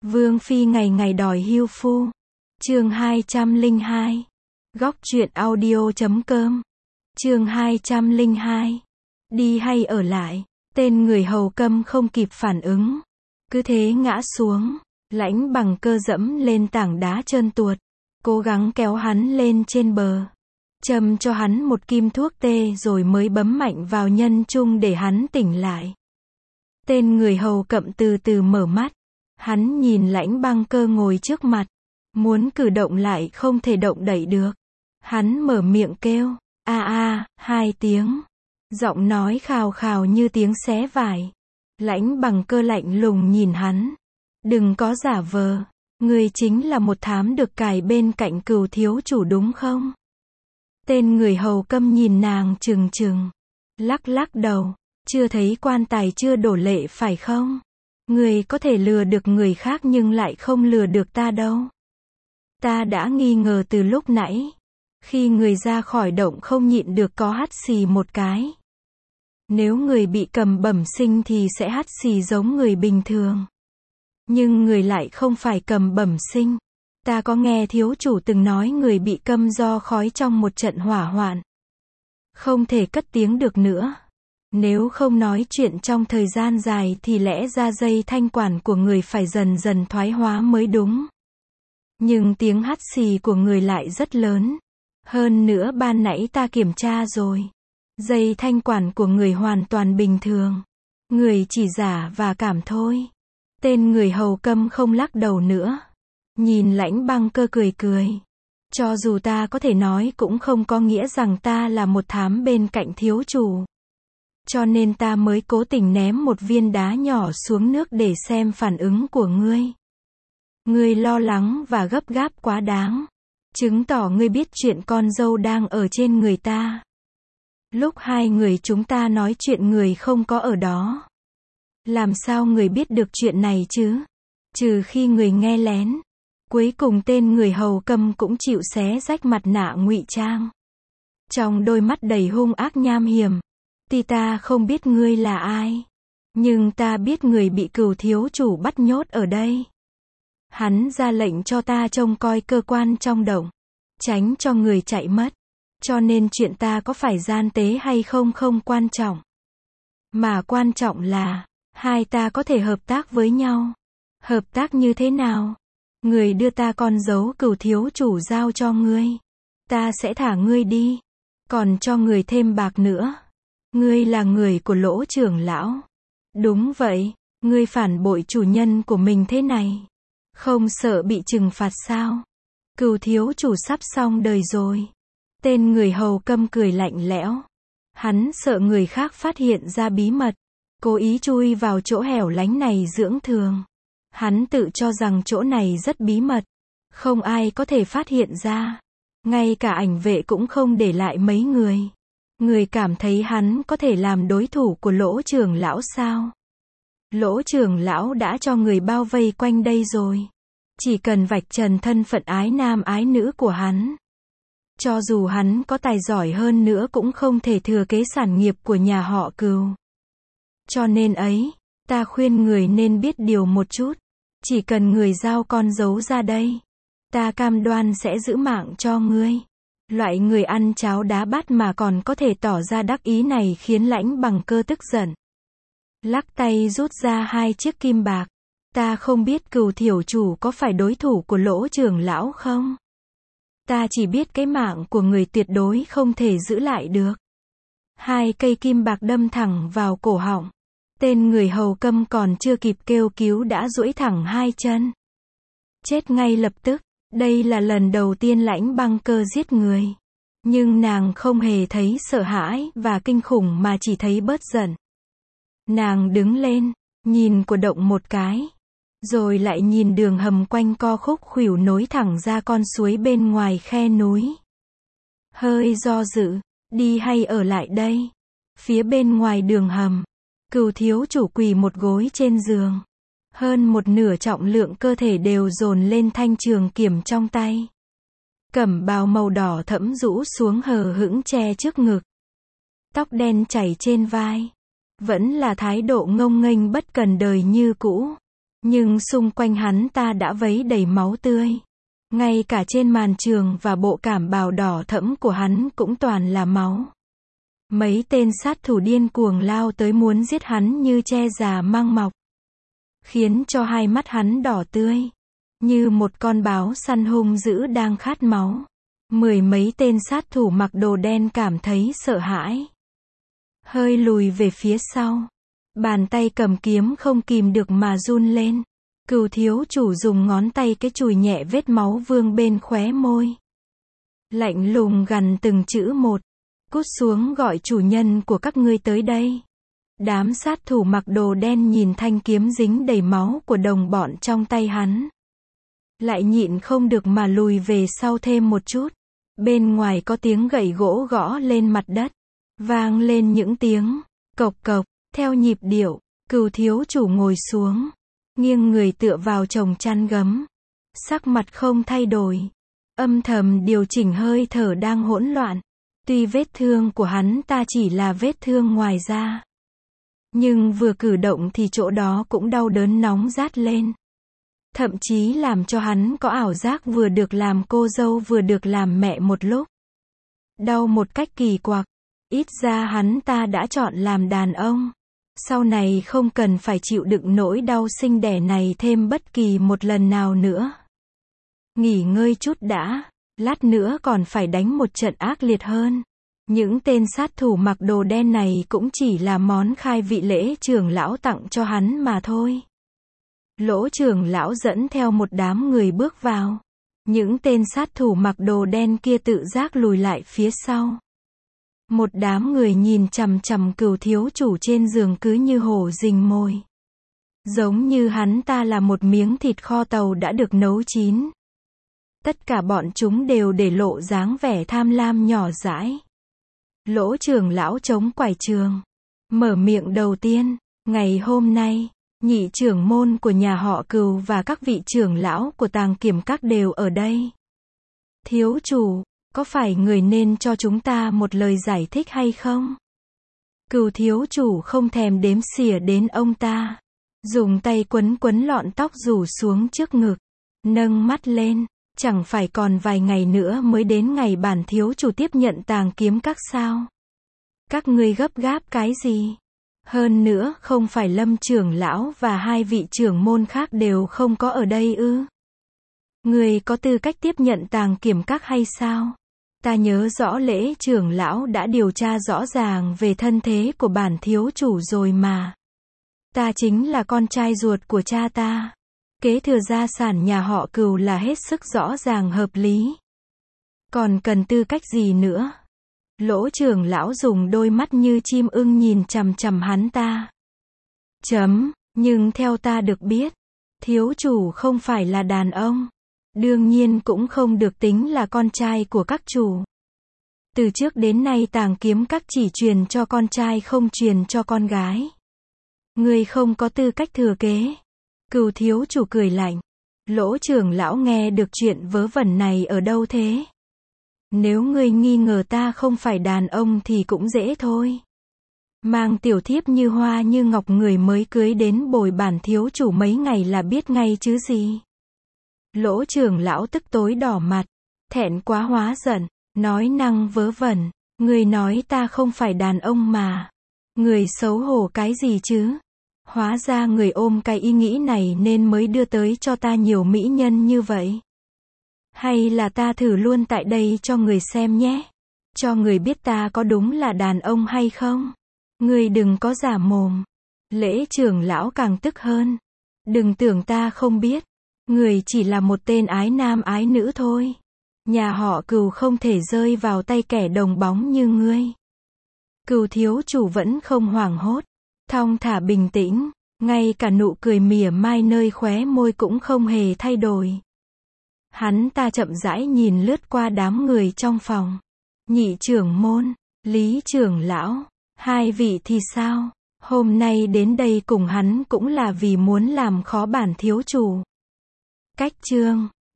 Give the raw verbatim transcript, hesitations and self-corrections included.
Vương phi ngày ngày đòi hưu phu. Chương hai trăm lẻ hai. Góc truyện audio chấm com. Chương hai trăm lẻ hai. Đi hay ở lại? Tên người hầu câm không kịp phản ứng, cứ thế ngã xuống. Lãnh Bằng Cơ dẫm lên tảng đá trơn tuột, cố gắng kéo hắn lên trên bờ, châm cho hắn một kim thuốc tê rồi mới bấm mạnh vào nhân trung để hắn tỉnh lại. Tên người hầu cậm từ từ mở mắt, hắn nhìn Lãnh Băng Cơ ngồi trước mặt, muốn cử động lại không thể động đậy được. Hắn mở miệng kêu, a a, hai tiếng, giọng nói khào khào như tiếng xé vải. Lãnh Bằng Cơ lạnh lùng nhìn hắn, đừng có giả vờ, ngươi chính là một thám được cài bên cạnh Cửu thiếu chủ đúng không? Tên người hầu câm nhìn nàng trừng trừng, lắc lắc đầu, chưa thấy quan tài chưa đổ lệ phải không? Ngươi có thể lừa được người khác nhưng lại không lừa được ta đâu. Ta đã nghi ngờ từ lúc nãy, khi người ra khỏi động không nhịn được có hắt xì một cái. Nếu người bị cầm bẩm sinh thì sẽ hắt xì giống người bình thường. Nhưng người lại không phải cầm bẩm sinh. Ta có nghe thiếu chủ từng nói người bị câm do khói trong một trận hỏa hoạn, không thể cất tiếng được nữa. Nếu không nói chuyện trong thời gian dài thì lẽ ra dây thanh quản của người phải dần dần thoái hóa mới đúng. Nhưng tiếng hắt xì của người lại rất lớn. Hơn nữa ban nãy ta kiểm tra rồi, dây thanh quản của người hoàn toàn bình thường. Người chỉ giả và cảm thôi. Tên người hầu câm không lắc đầu nữa, nhìn Lãnh Băng Cơ cười cười. Cho dù ta có thể nói cũng không có nghĩa rằng ta là một thám bên cạnh thiếu chủ. Cho nên ta mới cố tình ném một viên đá nhỏ xuống nước để xem phản ứng của ngươi. Ngươi lo lắng và gấp gáp quá đáng, chứng tỏ ngươi biết chuyện con dâu đang ở trên người ta. Lúc hai người chúng ta nói chuyện người không có ở đó. Làm sao người biết được chuyện này chứ? Trừ khi người nghe lén. Cuối cùng tên người hầu câm cũng chịu xé rách mặt nạ ngụy trang. Trong đôi mắt đầy hung ác nham hiểm. Tuy ta không biết ngươi là ai, nhưng ta biết người bị Cửu thiếu chủ bắt nhốt ở đây. Hắn ra lệnh cho ta trông coi cơ quan trong động, tránh cho người chạy mất. Cho nên chuyện ta có phải gian tế hay không không quan trọng. Mà quan trọng là, hai ta có thể hợp tác với nhau. Hợp tác như thế nào? Người đưa ta con dấu Cửu thiếu chủ giao cho ngươi, ta sẽ thả ngươi đi, còn cho người thêm bạc nữa. Ngươi là người của Lỗ trưởng lão. Đúng vậy, ngươi phản bội chủ nhân của mình thế này, không sợ bị trừng phạt sao? Cửu thiếu chủ sắp xong đời rồi. Tên người hầu câm cười lạnh lẽo. Hắn sợ người khác phát hiện ra bí mật, cố ý chui vào chỗ hẻo lánh này dưỡng thương. Hắn tự cho rằng chỗ này rất bí mật, không ai có thể phát hiện ra. Ngay cả ảnh vệ cũng không để lại mấy người. Người cảm thấy hắn có thể làm đối thủ của Lỗ trưởng lão sao? Lỗ trưởng lão đã cho người bao vây quanh đây rồi. Chỉ cần vạch trần thân phận ái nam ái nữ của hắn. Cho dù hắn có tài giỏi hơn nữa cũng không thể thừa kế sản nghiệp của nhà họ Cửu. Cho nên ấy, ta khuyên người nên biết điều một chút. Chỉ cần người giao con dấu ra đây, ta cam đoan sẽ giữ mạng cho ngươi. Loại người ăn cháo đá bát mà còn có thể tỏ ra đắc ý này khiến Lãnh Bằng Cơ tức giận. Lắc tay rút ra hai chiếc kim bạc. Ta không biết Cửu thiếu chủ có phải đối thủ của Lỗ trưởng lão không? Ta chỉ biết cái mạng của người tuyệt đối không thể giữ lại được. Hai cây kim bạc đâm thẳng vào cổ họng. Tên người hầu câm còn chưa kịp kêu cứu đã duỗi thẳng hai chân. Chết ngay lập tức. Đây là lần đầu tiên Lãnh Băng Cơ giết người. Nhưng nàng không hề thấy sợ hãi và kinh khủng mà chỉ thấy bớt giận. Nàng đứng lên, nhìn của động một cái. Rồi lại nhìn đường hầm quanh co khúc khuỷu nối thẳng ra con suối bên ngoài khe núi. Hơi do dự, đi hay ở lại đây? Phía bên ngoài đường hầm, Cửu thiếu chủ quỳ một gối trên giường. Hơn một nửa trọng lượng cơ thể đều dồn lên thanh trường kiếm trong tay. Cẩm bào màu đỏ thẫm rũ xuống hờ hững che trước ngực. Tóc đen chảy trên vai. Vẫn là thái độ ngông nghênh bất cần đời như cũ. Nhưng xung quanh hắn ta đã vấy đầy máu tươi. Ngay cả trên màn trường và bộ cảm bào đỏ thẫm của hắn cũng toàn là máu. Mấy tên sát thủ điên cuồng lao tới muốn giết hắn như tre già mang mọc. Khiến cho hai mắt hắn đỏ tươi. Như một con báo săn hung dữ đang khát máu. Mười mấy tên sát thủ mặc đồ đen cảm thấy sợ hãi. Hơi lùi về phía sau. Bàn tay cầm kiếm không kìm được mà run lên. Cừu thiếu chủ dùng ngón tay cái chùi nhẹ vết máu vương bên khóe môi. Lạnh lùng gằn từng chữ một. Cút xuống gọi chủ nhân của các ngươi tới đây. Đám sát thủ mặc đồ đen nhìn thanh kiếm dính đầy máu của đồng bọn trong tay hắn. Lại nhịn không được mà lùi về sau thêm một chút. Bên ngoài có tiếng gậy gỗ gõ lên mặt đất. Vang lên những tiếng cộc cộc. Theo nhịp điệu, cừu thiếu chủ ngồi xuống. Nghiêng người tựa vào chồng chăn gấm. Sắc mặt không thay đổi. Âm thầm điều chỉnh hơi thở đang hỗn loạn. Tuy vết thương của hắn ta chỉ là vết thương ngoài da. Nhưng vừa cử động thì chỗ đó cũng đau đớn nóng rát lên. Thậm chí làm cho hắn có ảo giác vừa được làm cô dâu vừa được làm mẹ một lúc. Đau một cách kỳ quặc. Ít ra hắn ta đã chọn làm đàn ông. Sau này không cần phải chịu đựng nỗi đau sinh đẻ này thêm bất kỳ một lần nào nữa. Nghỉ ngơi chút đã. Lát nữa còn phải đánh một trận ác liệt hơn. Những tên sát thủ mặc đồ đen này cũng chỉ là món khai vị lễ trưởng lão tặng cho hắn mà thôi. Lỗ trưởng lão dẫn theo một đám người bước vào. Những tên sát thủ mặc đồ đen kia tự giác lùi lại phía sau. Một đám người nhìn chằm chằm cừu thiếu chủ trên giường cứ như hổ rình mồi. Giống như hắn ta là một miếng thịt kho tàu đã được nấu chín. Tất cả bọn chúng đều để lộ dáng vẻ tham lam nhỏ dãi. Lỗ trưởng lão chống quải trường. Mở miệng đầu tiên. Ngày hôm nay, nhị trưởng môn của nhà họ Cừu và các vị trưởng lão của Tàng Kiểm Các đều ở đây. Thiếu chủ, có phải người nên cho chúng ta một lời giải thích hay không? Cừu thiếu chủ không thèm đếm xỉa đến ông ta. Dùng tay quấn quấn lọn tóc rủ xuống trước ngực. Nâng mắt lên. Chẳng phải còn vài ngày nữa mới đến ngày bản thiếu chủ tiếp nhận Tàng Kiếm Các sao? Các ngươi gấp gáp cái gì? Hơn nữa, không phải Lâm trưởng lão và hai vị trưởng môn khác đều không có ở đây ư? Ngươi có tư cách tiếp nhận Tàng Kiểm Các hay sao? Ta nhớ rõ lễ trưởng lão đã điều tra rõ ràng về thân thế của bản thiếu chủ rồi mà. Ta chính là con trai ruột của cha ta. Kế thừa gia sản nhà họ Cừu là hết sức rõ ràng hợp lý. Còn cần tư cách gì nữa? Lỗ trưởng lão dùng đôi mắt như chim ưng nhìn chằm chằm hắn ta. Chấm, nhưng theo ta được biết, thiếu chủ không phải là đàn ông. Đương nhiên cũng không được tính là con trai của các chủ. Từ trước đến nay Tàng Kiếm Các chỉ truyền cho con trai không truyền cho con gái. Ngươi không có tư cách thừa kế. Cừu thiếu chủ cười lạnh. Lỗ trưởng lão nghe được chuyện vớ vẩn này ở đâu thế? Nếu ngươi nghi ngờ ta không phải đàn ông thì cũng dễ thôi. Mang tiểu thiếp như hoa như ngọc người mới cưới đến bồi bản thiếu chủ mấy ngày là biết ngay chứ gì. Lỗ trưởng lão tức tối đỏ mặt. Thẹn quá hóa giận. Nói năng vớ vẩn. Ngươi nói ta không phải đàn ông mà. Người xấu hổ cái gì chứ? Hóa ra người ôm cái ý nghĩ này nên mới đưa tới cho ta nhiều mỹ nhân như vậy. Hay là ta thử luôn tại đây cho người xem nhé. Cho người biết ta có đúng là đàn ông hay không. Người đừng có giả mồm. Lễ trưởng lão càng tức hơn. Đừng tưởng ta không biết. Người chỉ là một tên ái nam ái nữ thôi. Nhà họ Cừu không thể rơi vào tay kẻ đồng bóng như ngươi. Cừu thiếu chủ vẫn không hoảng hốt. Thong thả bình tĩnh. Ngay cả nụ cười mỉa mai nơi khóe môi cũng không hề thay đổi. Hắn ta chậm rãi nhìn lướt qua đám người trong phòng. Nhị trưởng môn, Lý trưởng lão, hai vị thì sao? Hôm nay đến đây cùng hắn cũng là vì muốn làm khó bản thiếu chủ. Cách chương